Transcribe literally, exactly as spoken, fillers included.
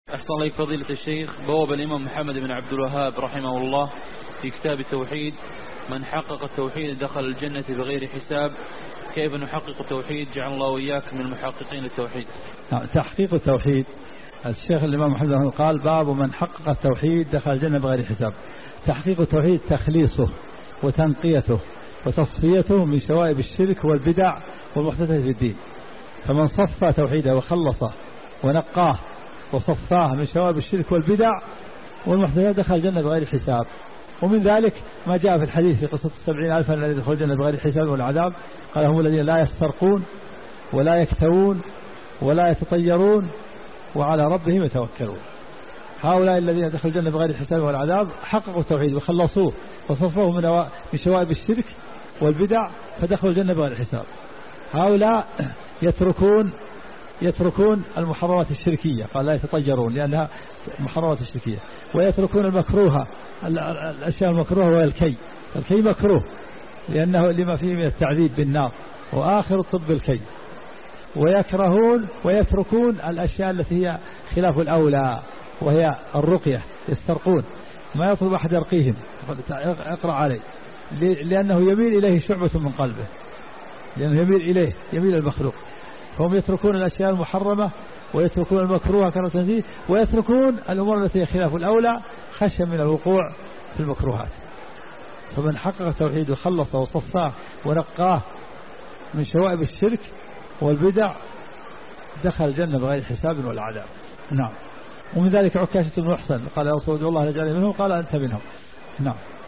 أحسن الله فضيلة الشيخ. بواب الإمام محمد بن عبد الوهاب رحمه الله في كتاب التوحيد: من حقق التوحيد دخل الجنة بغير حساب. كيف نحقق التوحيد؟ جعل الله وإياك من المحققين للتوحيد. تحقيق التوحيد، الشيخ الإمام محمد قال: باب من حقق التوحيد دخل الجنة بغير حساب. تحقيق التوحيد تخليصه وتنقيته وتصفيته من شوائب الشرك والبدع والمحدثات في الدين. فمن صفى توحيده وخلصه ونقاه وصفاه من شوائب الشرك والبدع والمحدثات دخل الجنة بغير حساب. ومن ذلك ما جاء في الحديث في قصة السبعين ألفا الذين يدخلون الجنة بغير حساب والعذاب، قال: هم الذين لا يسترقون ولا يكتوون ولا يتطيرون وعلى ربهم يتوكلون. هؤلاء الذين دخلوا الجنة بغير حساب والعذاب حققوا التوحيد وخلصوه وصفوه من شوائب الشرك والبدع فدخلوا الجنة بغير حساب. هؤلاء يتركون يتركون المحرمات الشركية، قال: لا يتطيرون لأنها محرمات الشركية، ويتركون المكروهة، الأشياء المكروهة والكي. الكي مكروه لأنه لما فيه من التعذيب بالنار، وآخر الطب الكي. ويكرهون ويتركون الأشياء التي هي خلاف الأولى، وهي الرقية. يسترقون، ما يطلب أحد يرقيهم، اقرأ عليه، لأنه يميل إليه شعبة من قلبه، لأنه يميل إليه يميل المخلوق. هم يتركون الأشياء المحرمة ويتركون المكروه كالتنزيه، ويتركون الأمور التي هي خلاف الأولى خشية من الوقوع في المكروهات. فمن حقق التوحيد وخلصه وصفاه ونقاه من شوائب الشرك والبدع دخل الجنة بغير حساب ولا عذاب. نعم. ومن ذلك عكاشة بن محصن قال: يا رسول الله نجعل منهم، قال: أنت منهم. نعم.